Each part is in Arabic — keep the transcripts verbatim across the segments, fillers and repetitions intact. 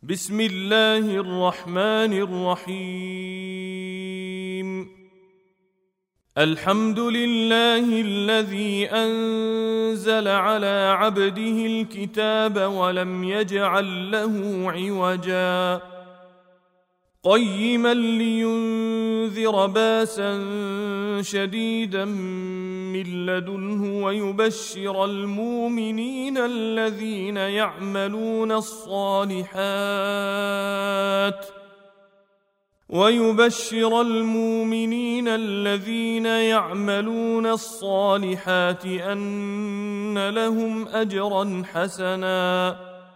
بسم الله الرحمن الرحيم. الحمد لله الذي أنزل على عبده الكتاب ولم يجعل له عوجا قيما لينذر باسا شديدا من لدنه ويبشر المؤمنين الذين يعملون الصالحات ويبشر المؤمنين الذين يعملون الصالحات أن لهم أجرا حسنا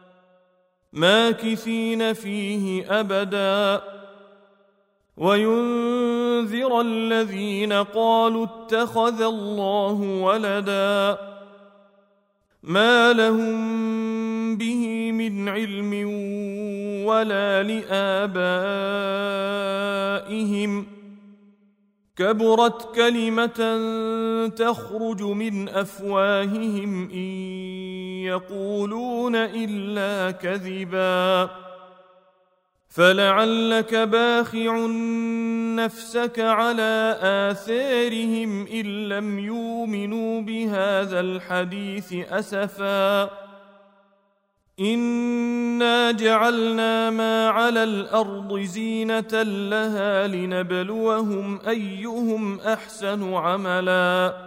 ماكثين فيه أبدا وينذر الذين قالوا اتخذ الله ولدا ما لهم به من علم ولا لآبائهم كبرت كلمة تخرج من أفواههم إن يقولون إلا كذبا فلعلك باخع نفسك على آثارهم إن لم يؤمنوا بهذا الحديث أسفا إنا جعلنا ما على الأرض زينة لها لنبلوهم أيهم أحسن عملا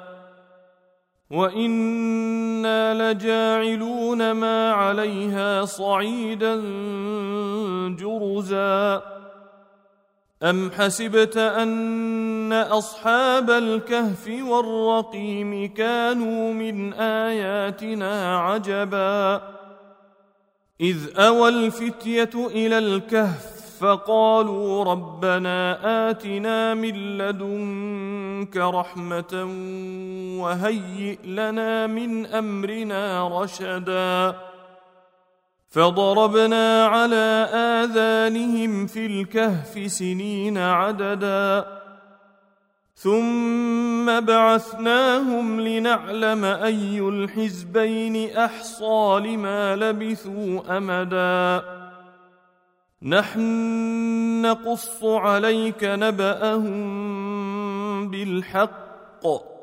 وإنا لجاعلون ما عليها صعيدا جرزا أم حسبت أن أصحاب الكهف والرقيم كانوا من آياتنا عجبا إذ أوى الفتية إلى الكهف فقالوا ربنا آتنا من لدنك رحمة وهيئ لنا من أمرنا رشدا فضربنا على آذانهم في الكهف سنين عددا ثم بعثناهم لنعلم أي الحزبين أحصى لما لبثوا أمدا نحن نقص عليك نبأهم بالحق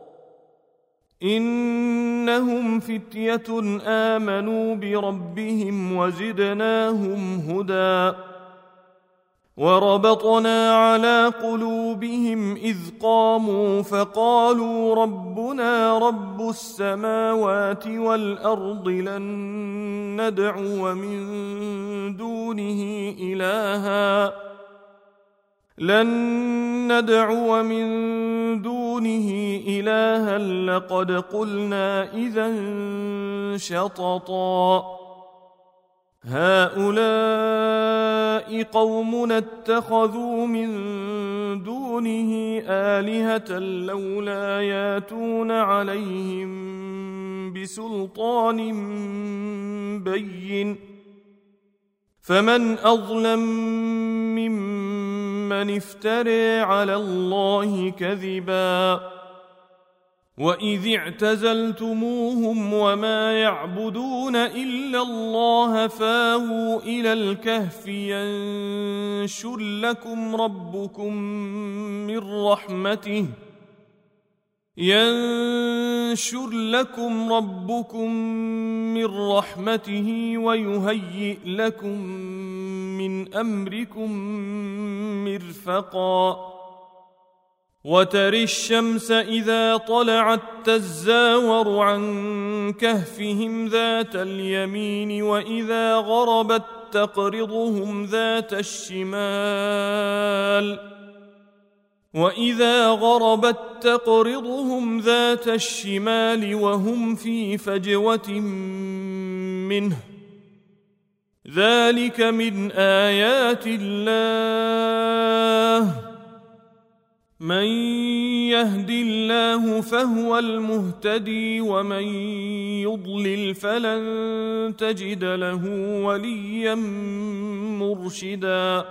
إنهم فتية آمنوا بربهم وزدناهم هدى وربطنا على قلوبهم إذ قاموا فقالوا ربنا رب السماوات والأرض لن ندعو من دونه إلها لن ندعو من دونه إلها لقد قلنا إذا شططا هؤلاء قومنا اتخذوا من دونه آلهة لولا ياتون عليهم بسلطان بين فمن أظلم ممن افترى على الله كذبا وإذ اعتزلتموهم وما يعبدون إلا الله فاووا إلى الكهف ينشر لكم ربكم من رحمته ينشر لكم ربكم من رحمته ويهيئ لكم من أمركم مرفقا وترى الشمس إذا طلعت تزاور عن كهفهم ذات اليمين وإذا غربت تقرضهم ذات الشمال وإذا غربت تقرضهم ذات الشمال وهم في فجوة منه ذلك من آيات الله من يهد الله فهو المهتدي ومن يضلل فلن تجد له وليا مرشدا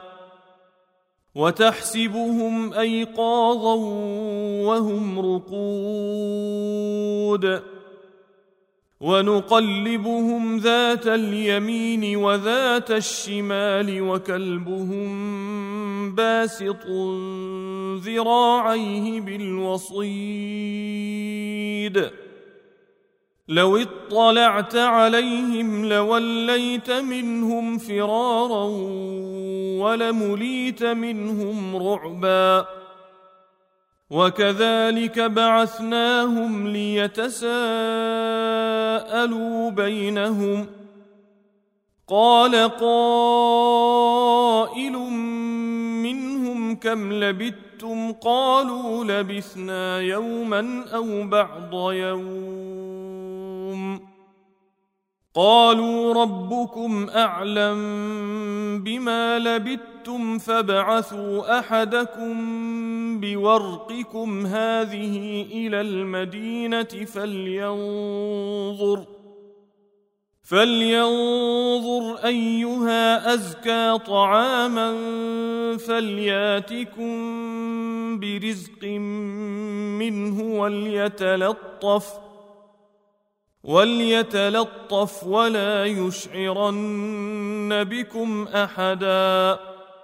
وتحسبهم أيقاظا وهم رقود ونقلبهم ذات اليمين وذات الشمال وكلبهم باسط ذراعيه بالوصيد لو اطلعت عليهم لوليت منهم فرارا ولمليت منهم رعبا وكذلك بعثناهم ليتساءلوا بينهم قال قائل منهم كم لبثتم قالوا لبثنا يوما أو بعض يوم قالوا ربكم أعلم بما لبثتم فابعثوا أحدكم بورقكم هذه إلى المدينة فلينظر فلينظر أيها أزكى طعاما فلياتكم برزق منه وليتلطف وليتلطف ولا يشعرن بكم أحدا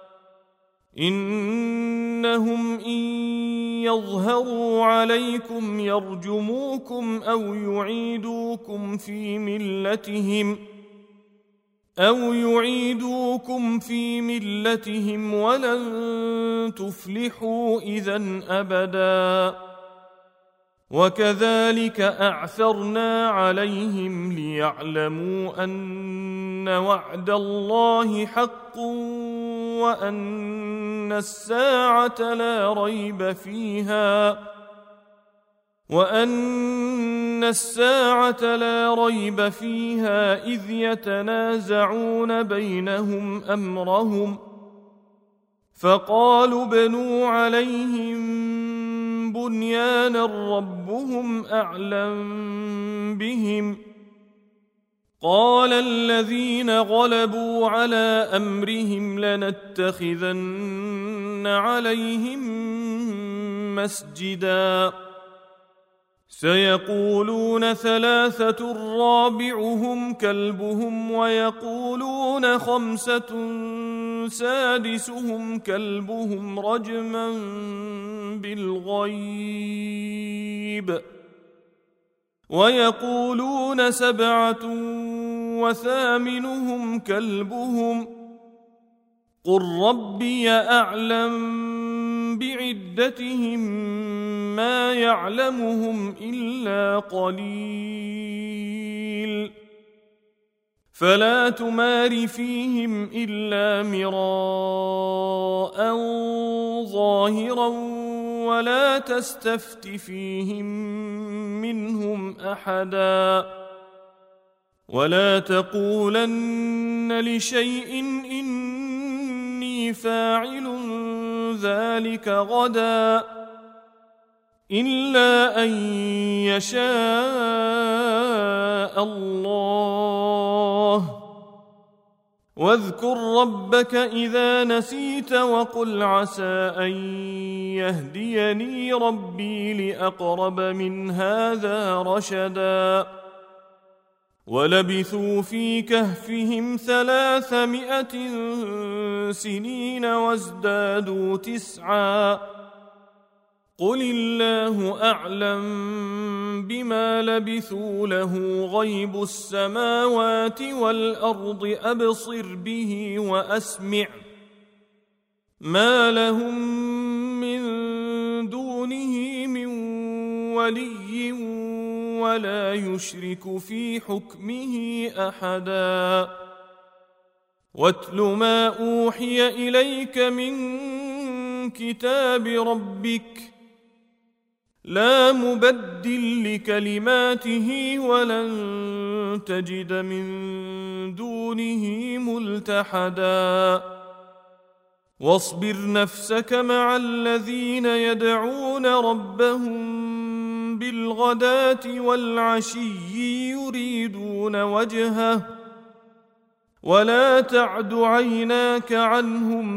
إنهم إن يظهروا عليكم يرجموكم أو يعيدوكم في ملتهم أو يعيدوكم في ملتهم ولن تفلحوا إذن أبدا وكذلك أعثرنا عليهم ليعلموا أن وعد الله حق وأن الساعة لا ريب فيها وأن الساعة لا ريب فيها إذ يتنازعون بينهم أمرهم فقالوا ابنوا عليهم بنيانا ربهم أعلم بهم قال الذين غلبوا على أمرهم لنتخذن عليهم مسجدا سيقولون ثلاثة رابعهم كلبهم ويقولون خمسة سادسهم كلبهم رجما بالغيب ويقولون سبعة وثامنهم كلبهم قل ربي أعلم بعدتهم ما يعلمهم إلا قليل فلا تمار فيهم إلا مراء ظاهرا ولا تستفت فيهم منهم أحدا ولا تقولن لشيء إني فاعل ذلك غدا إلا أن يشاء الله واذكر ربك إذا نسيت وقل عسى أن يهديني ربي لأقرب من هذا رشدا ولبثوا في كهفهم ثلاثمائة سنين وازدادوا تسعا قل الله أعلم بما لبثوا له غيب السماوات والأرض أبصر به وأسمع ما لهم من دونه من ولي ولا يشرك في حكمه أحدا واتل ما أوحي إليك من كتاب ربك لا مبدل لكلماته ولن تجد من دونه ملتحدا واصبر نفسك مع الذين يدعون ربهم بالغداة والعشي يريدون وجهه ولا تعد عيناك عنهم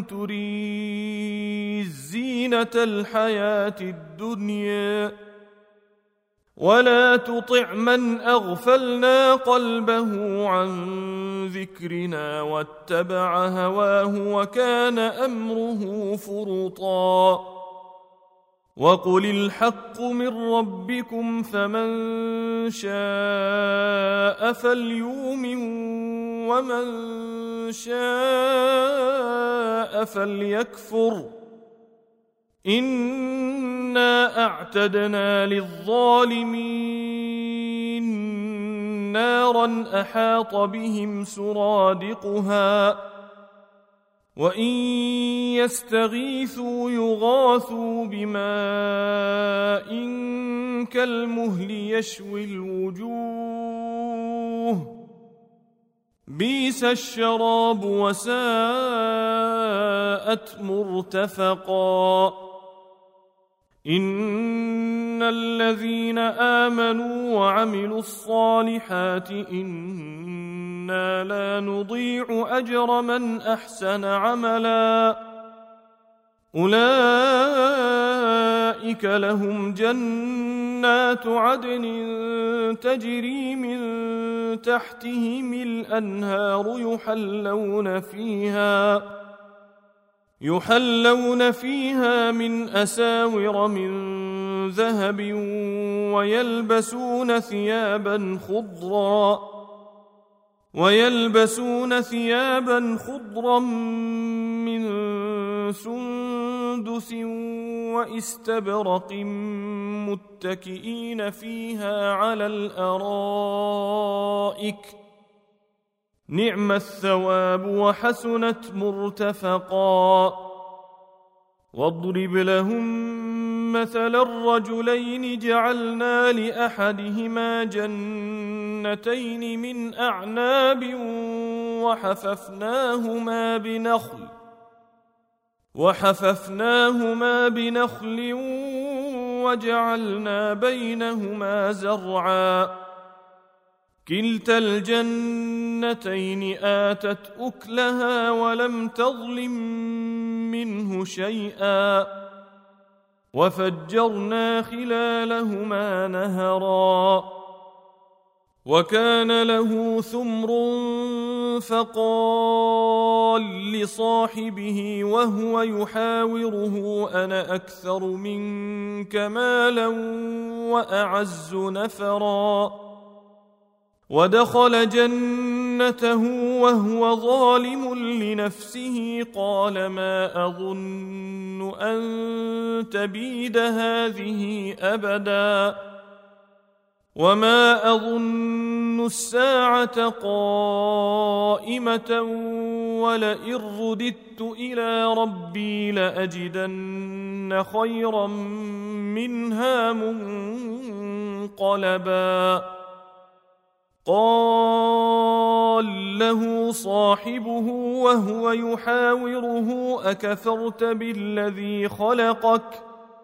تريد زينة الحياة الدنيا ولا تطع من أغفلنا قلبه عن ذكرنا واتبع هواه وكان أمره فرطا وقل الحق من ربكم فمن شاء فليؤمن ومن شاء فليكفر إنا أعتدنا للظالمين نارا أحاط بهم سرادقها وإن يستغيثوا يغاثوا بماء كالمهل يشوي الوجوه بئس الشراب وساءت مرتفقا إن الذين آمنوا وعملوا الصالحات إنا لا نضيع أجر من أحسن عملا أولئك لهم جنات عدن تجري من تحتهم الأنهار يحلون فيها يحلون فيها من أساور من ذهب ويلبسون ثيابا خضرا ويلبسون ثيابا خضرا من سندس واستبرق متكئين فيها على الأرائك نعم الثواب وحسنت مرتفقا واضرب لهم مثل الرجلين جعلنا لأحدهما جنتين من أعناب وحففناهما بنخل وحففناهما بنخل وجعلنا بينهما زرعا كلتا الجنتين آتت أكلها ولم تظلم منه شيئا وفجرنا خلالهما نهرا وكان له ثمر فقال لصاحبه وهو يحاوره أنا أكثر منك مالا وأعز نفرا ودخل جنته وهو ظالم لنفسه قال ما أظن أن تبيد هذه أبدا وما أظن الساعة قائمة ولئن رددت إلى ربي لأجدن خيرا منها منقلبا قال له صاحبه وهو يحاوره أكفرت بالذي خلقك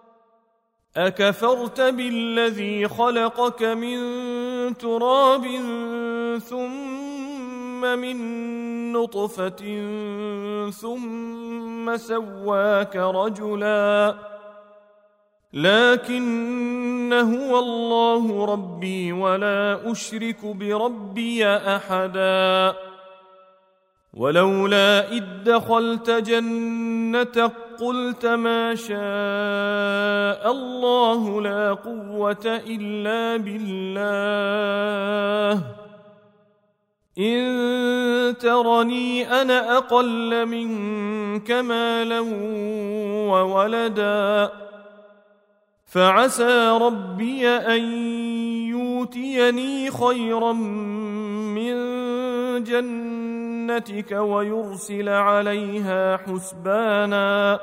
أكفرت بالذي خلقك من تراب ثم من نطفة ثم سواك رجلا لكن هو الله ربي ولا أشرك بربي أحدا ولولا إذ دخلت جنتك قلت ما شاء الله لا قوة إلا بالله إن ترني أنا أقل منك مالا وولدا فعسى ربي أن يؤتيني خيرا من جنتك ويرسل عليها حسبانا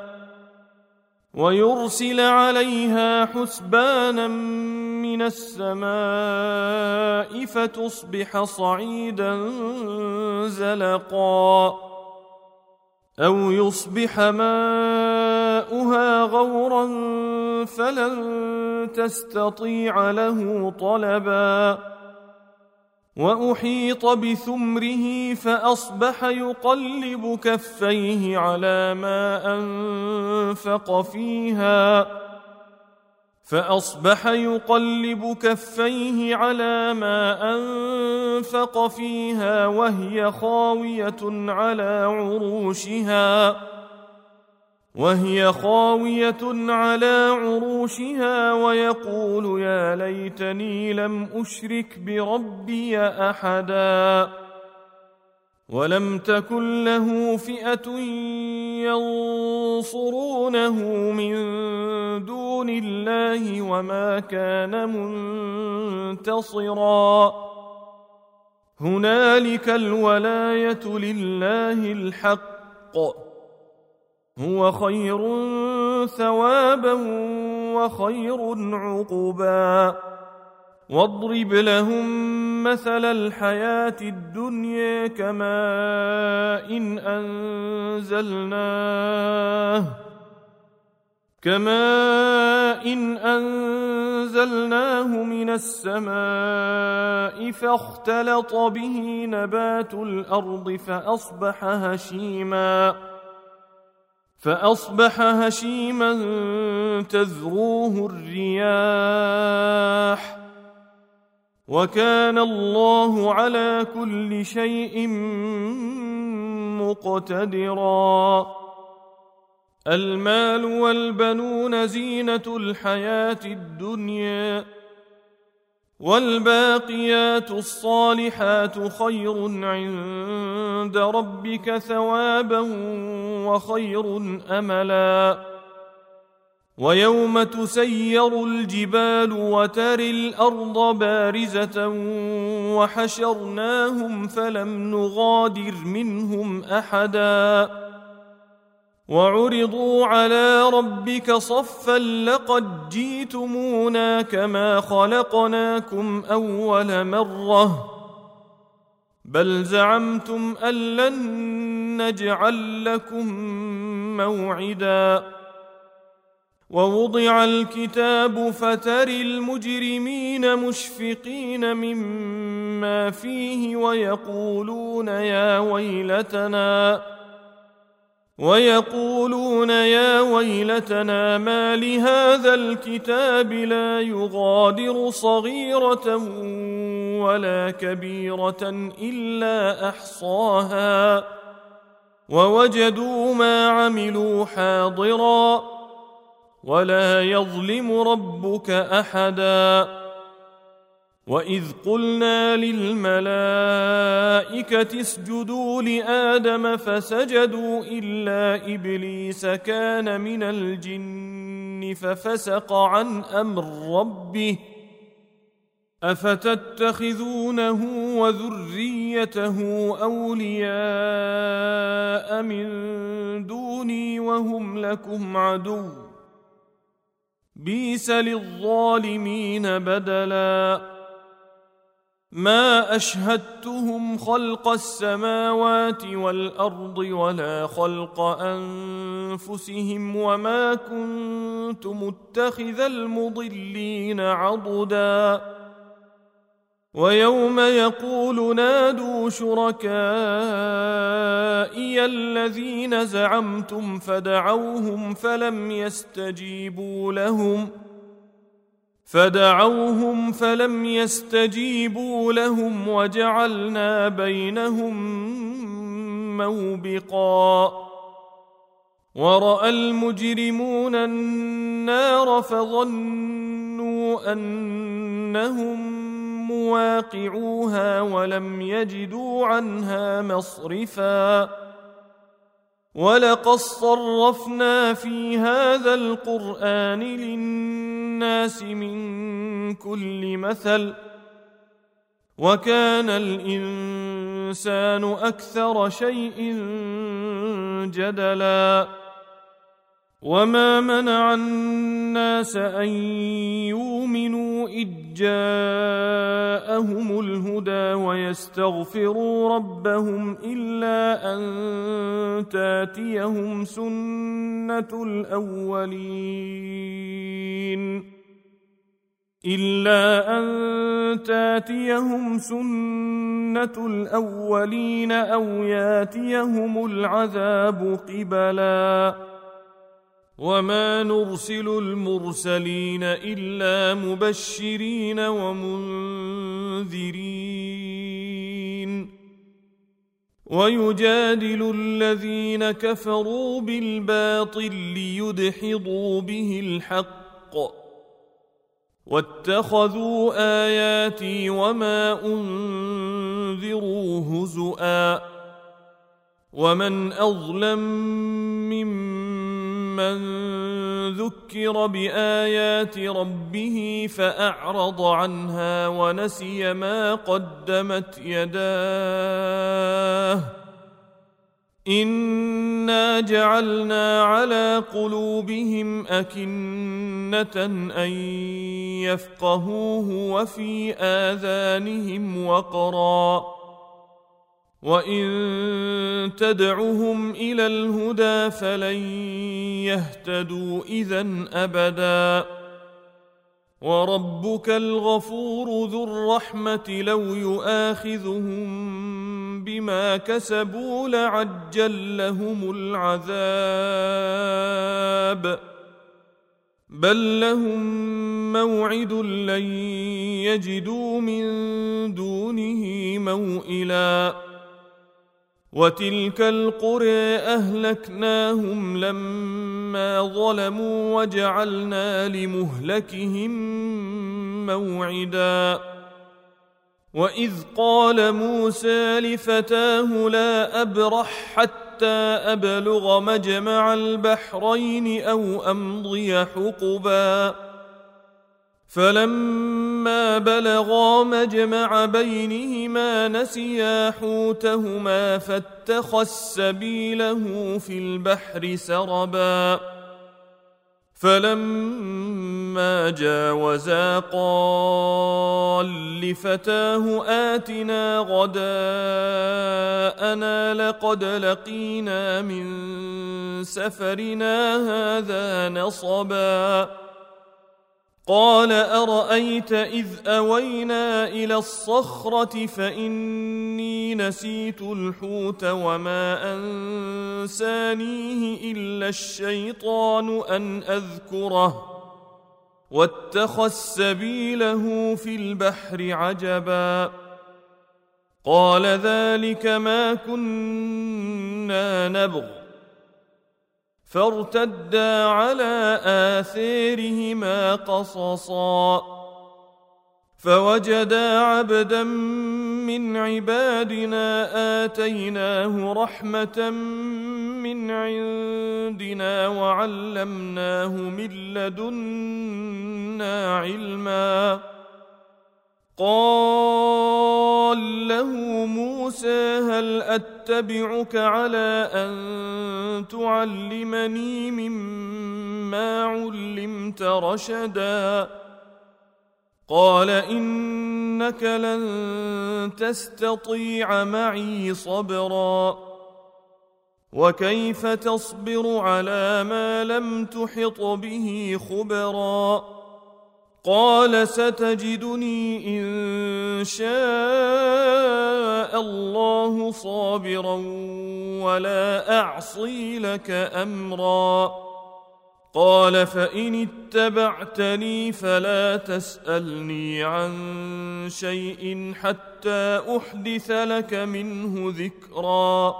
ويرسل عليها حسبانا من السماء فتصبح صعيدا زلقا أو يصبح ماؤها غورا فلن تستطيع له طلبا وأحيط بثمره فأصبح يقلب كفيه على ما أنفق فيها فأصبح يقلب كفيه على ما أنفق فيها وهي خاوية على عروشها وهي خاوية على عروشها ويقول يا ليتني لم أشرك بربي أحدا ولم تكن له فئة ينصرونه من دون الله وما كان منتصرا هنالك الولاية لله الحق هو خير ثوابا وخير عقبا واضرب لهم مثل الحياة الدنيا كماء إن أنزلناه كماء إن أنزلناه من السماء فاختلط به نبات الأرض فأصبح هشيما فأصبح هشيما تذروه الرياح وكان الله على كل شيء مقتدرا المال والبنون زينة الحياة الدنيا والباقيات الصالحات خير عند ربك ثوابا وخير أملا ويوم تسير الجبال وترى الأرض بارزة وحشرناهم فلم نغادر منهم أحدا وعرضوا على ربك صفا لقد جئتمونا كما خلقناكم أول مرة بل زعمتم أن لن نجعل لكم موعدا ووضع الكتاب فترى المجرمين مشفقين مما فيه ويقولون يا ويلتنا ويقولون يا ويلتنا ما لهذا الكتاب لا يغادر صغيرة ولا كبيرة إلا أحصاها ووجدوا ما عملوا حاضرا ولا يظلم ربك أحدا وإذ قلنا للملائكة اسجدوا لآدم فسجدوا إلا إبليس كان من الجن ففسق عن أمر ربه أفتتخذونه وذريته أولياء من دوني وهم لكم عدو بئس للظالمين بدلا ما أشهدتهم خلق السماوات والأرض ولا خلق أنفسهم وما كنت متخذ المضلين عضدا ويوم يقول نادوا شركائي الذين زعمتم فدعوهم فلم يستجيبوا لهم فدعوهم فلم يستجيبوا لهم وجعلنا بينهم موبقا ورأى المجرمون النار فظنوا أنهم مواقعوها ولم يجدوا عنها مصرفا ولقد صرفنا في هذا القرآن للناس من كل مثل وكان الإنسان أكثر شيء جدلا وما منع الناس أن يؤمنوا إذ جاءهم الهدى ويستغفروا ربهم إلا أن تاتيهم سنة الأولين إلا أن تاتيهم سنة الأولين أو ياتيهم العذاب قبلا وما نرسل المرسلين إلا مبشرين ومنذرين ويجادل الذين كفروا بالباطل ليدحضوا به الحق واتخذوا آياتي وما أنذروا هزؤا ومن أظلم ممن ذكر بآيات ربه فأعرض عنها ونسي ما قدمت يداه إنا جعلنا على قلوبهم أكنة أن يفقهوه وفي آذانهم وقرا وإن تدعهم إلى الهدى فلن يهتدوا إذن أبدا وربك الغفور ذو الرحمة لو يؤاخذهم بما كسبوا لعجل لهم العذاب بل لهم موعد لن يجدوا من دونه موئلا وتلك القرى أهلكناهم لما ظلموا وجعلنا لمهلكهم موعدا وإذ قال موسى لفتاه لا أبرح حتى أبلغ مجمع البحرين أو أمضي حقبا فلما بلغا مجمع بينهما نسيا حوتهما فاتخذ سبيله في البحر سربا فلما جاوزا قال لفتاه آتنا غداءنا لقد لقينا من سفرنا هذا نصبا قال أرأيت إذ أوينا إلى الصخرة فإني نسيت الحوت وما أنسانيه إلا الشيطان أن أذكره واتخذ سبيله في البحر عجبا قال ذلك ما كنا نبغ فارتدا على آثارهما قصصا فوجدا عبدا من عبادنا آتيناه رحمة من عندنا وعلمناه من لدنا علما قال له موسى هل أتبعك على أن تعلمني مما علمت رشدا قال إنك لن تستطيع معي صبرا وكيف تصبر على ما لم تحط به خبرا قال ستجدني إن شاء الله صابرا ولا أعصي لك أمرا قال فإن اتبعتني فلا تسألني عن شيء حتى أحدث لك منه ذكرا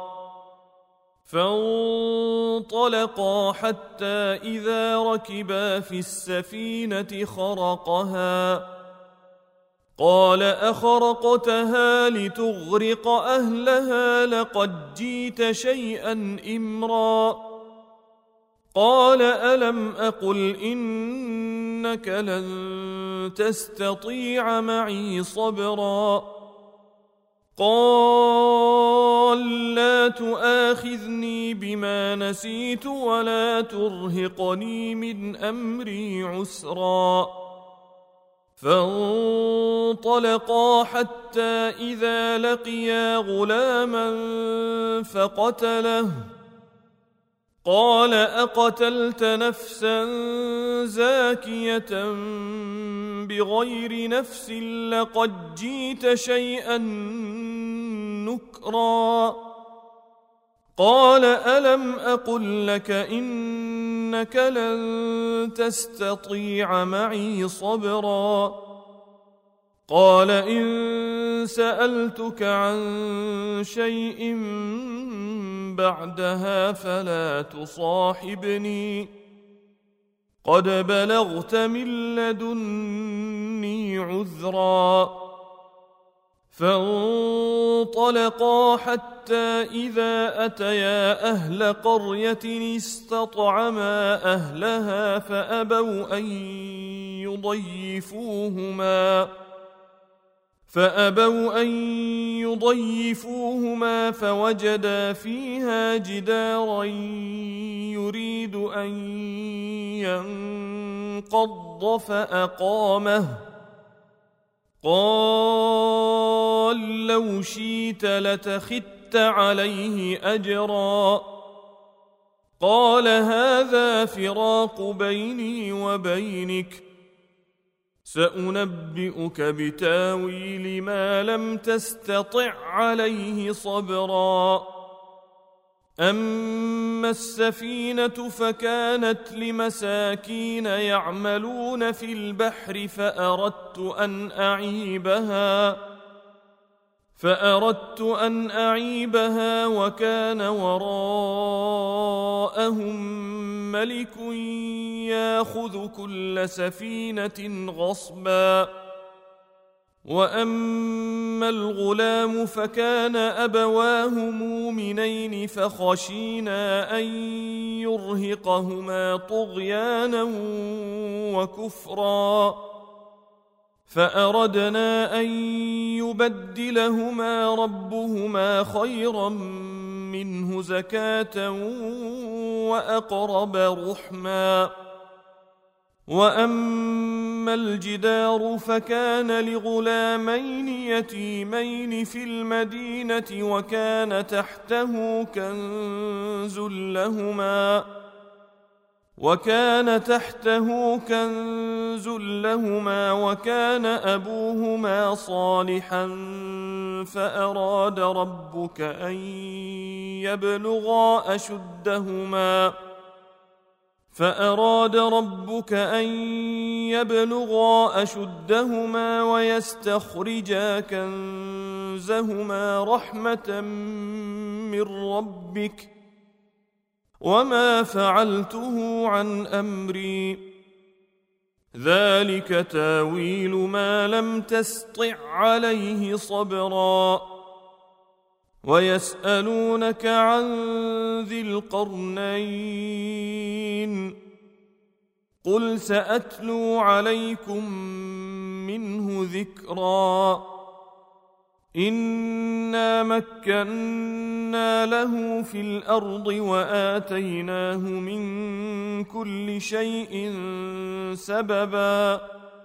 فانطلقا حتى إذا ركبا في السفينة خرقها قال أخرقتها لتغرق أهلها لقد جئت شيئا إمرا قال ألم أقل إنك لن تستطيع معي صبرا قال لا تؤاخذني بما نسيت ولا ترهقني من أمري عسرا فانطلقا حتى إذا لقيا غلاما فقتله قال أقتلت نفسا زاكية بغير نفس لقد جئت شيئا نكرا قال ألم أقل لك إن إنك لن تستطيع معي صبرا قال إن سألتك عن شيء بعدها فلا تصاحبني قد بلغت من لدني عذرا فانطلقا حتى إذا أتيا أهل قرية استطعما أهلها فأبوا أن يضيفوهما فأبوا أن يضيفوهما فوجدا فيها جدارا يريد أن ينقض فأقامه قال لو شئت لاتخذت عليه أجرا قال هذا فراق بيني وبينك سأنبئك بتاويل ما لم تستطع عليه صبرا أما السفينة فكانت لمساكين يعملون في البحر فأردت أن أعيبها فأردت أن أعيبها وكان وراءهم ملك يأخذ كل سفينة غصبا وأما الغلام فكان أبواه مؤمنين فخشينا أن يرهقهما طغيانا وكفرا فأردنا أن يبدلهما ربهما خيرا منه زكاة وأقرب رحما وأما الجدار فكان لغلامين يتيمين في المدينة وكان تحته كنز لهما وكان تحته كنز لهما وكان أبوهما صالحا فأراد ربك أن يبلغا أشدهما فأراد ربك أن يبلغا أشدهما ويستخرجا كنزهما رحمة من ربك وما فعلته عن أمري ذلك تاويل ما لم تسطع عليه صبرا ويسألونك عن ذي القرنين قل سأتلو عليكم منه ذكرا إنا مكنا له في الأرض وآتيناه من كل شيء سببا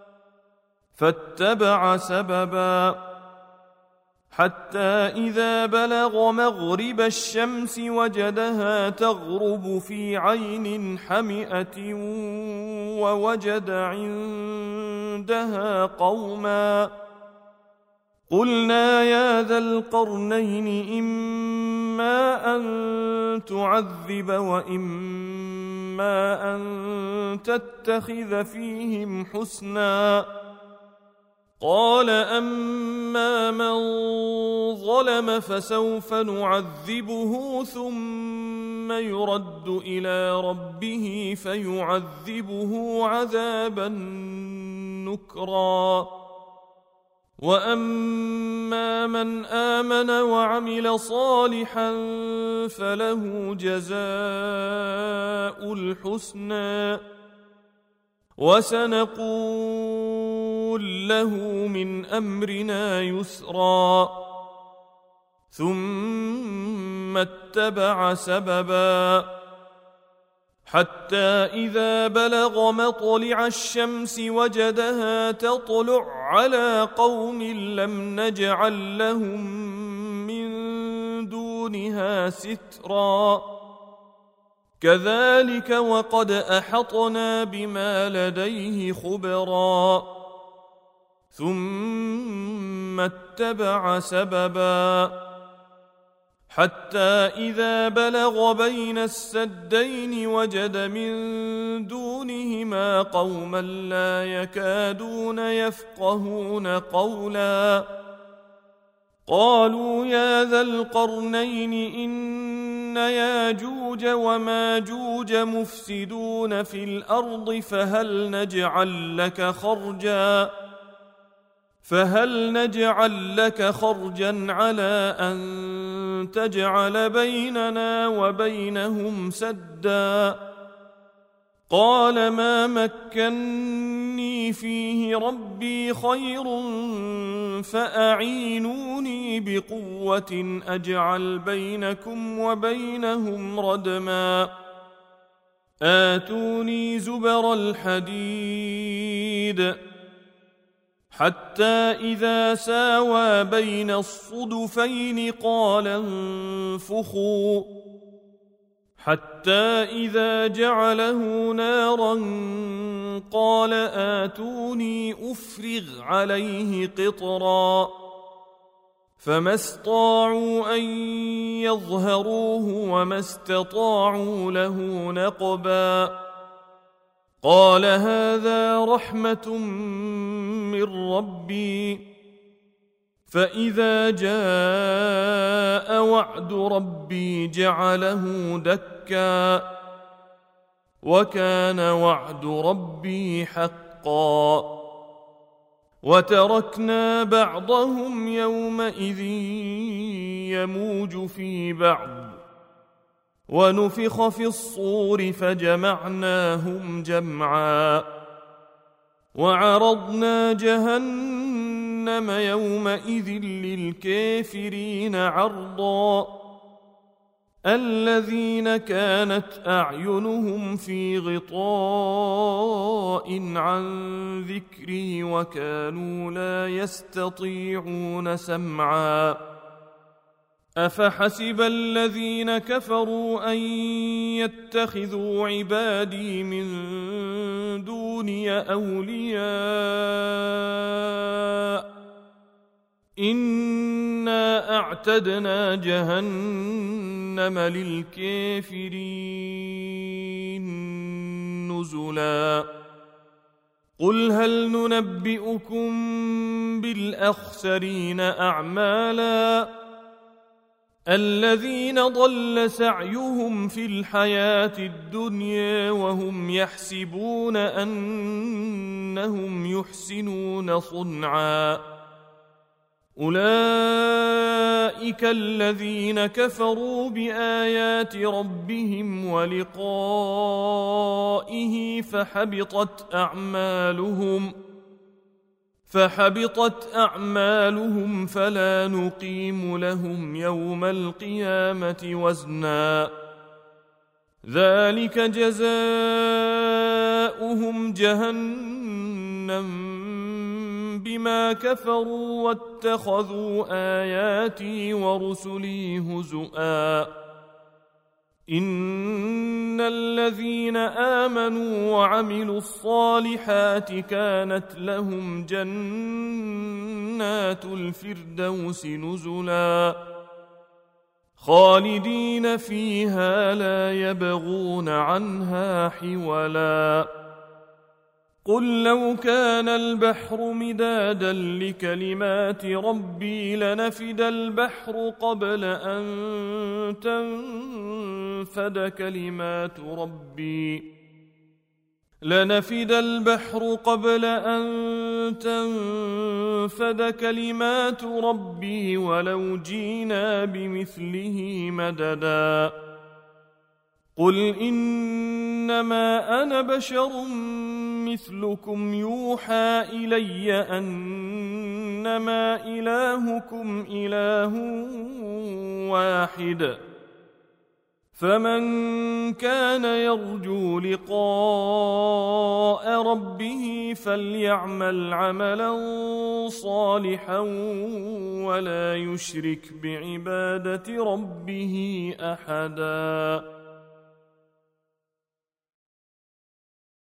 فاتبع سببا حتى إذا بلغ مغرب الشمس وجدها تغرب في عين حمئة ووجد عندها قوما قلنا يا ذا القرنين إما أن تعذب وإما أن تتخذ فيهم حسنا قال أما من ظلم فسوف نعذبه ثم يرد إلى ربه فيعذبه عذابا نكرا وأما من آمن وعمل صالحا فله جزاء الحسنى وسنقول له من أمرنا يسرا ثم اتبع سببا حتى إذا بلغ مطلع الشمس وجدها تطلع على قوم لم نجعل لهم من دونها سترا كذلك وقد أحطنا بما لديه خبرا ثم اتبع سببا حتى إذا بلغ بين السدين وجد من دونهما قوما لا يكادون يفقهون قولا قالوا يا ذا القرنين إن ياجوج وماجوج مفسدون في الأرض فهل نجعل لك خرجا فهل نجعل لك خرجا على أن تجعل بيننا وبينهم سدا قال ما مكني فيه ربي خير فأعينوني بقوة أجعل بينكم وبينهم ردما آتوني زبر الحديد حتى إذا ساوى بين الصدفين قال انفخوا حتى إذا جعله نارا قال آتوني أفرغ عليه قطرا فما استطاعوا أن يظهروه وما استطاعوا له نقبا قال هذا رحمة من ربي فإذا جاء وعد ربي جعله دكا وكان وعد ربي حقا وتركنا بعضهم يومئذ يموج في بعض ونفخ في الصور فجمعناهم جمعا وعرضنا جهنم يومئذ للكافرين عرضا الذين كانت أعينهم في غطاء عن ذكري وكانوا لا يستطيعون سمعا أفحسب الذين كفروا أن يتخذوا عبادي من دوني أولياء إنا أعتدنا جهنم للكافرين نزلا قل هل ننبئكم بالأخسرين أعمالا الذين ضل سعيهم في الحياة الدنيا وهم يحسبون أنهم يحسنون صنعا أولئك الذين كفروا بآيات ربهم ولقائه فحبطت أعمالهم فحبطت أعمالهم فلا نقيم لهم يوم القيامة وزنا ذلك جزاؤهم جهنم بما كفروا واتخذوا آياتي ورسلي هزؤا إن الذين آمنوا وعملوا الصالحات كانت لهم جنات الفردوس نزلا خالدين فيها لا يبغون عنها حولا قل لو كان البحر مدادا لكلمات ربي لنفد البحر قبل أن تنفد كلمات ربي لنفد البحر قبل أن تنفد كلمات ربي ولو جينا بمثله مددا قل إنما أنا بشر مثلكم يوحى إلي أنما إلهكم إله واحد فمن كان يرجو لقاء ربه فليعمل عملا صالحا ولا يشرك بعبادة ربه أحدا.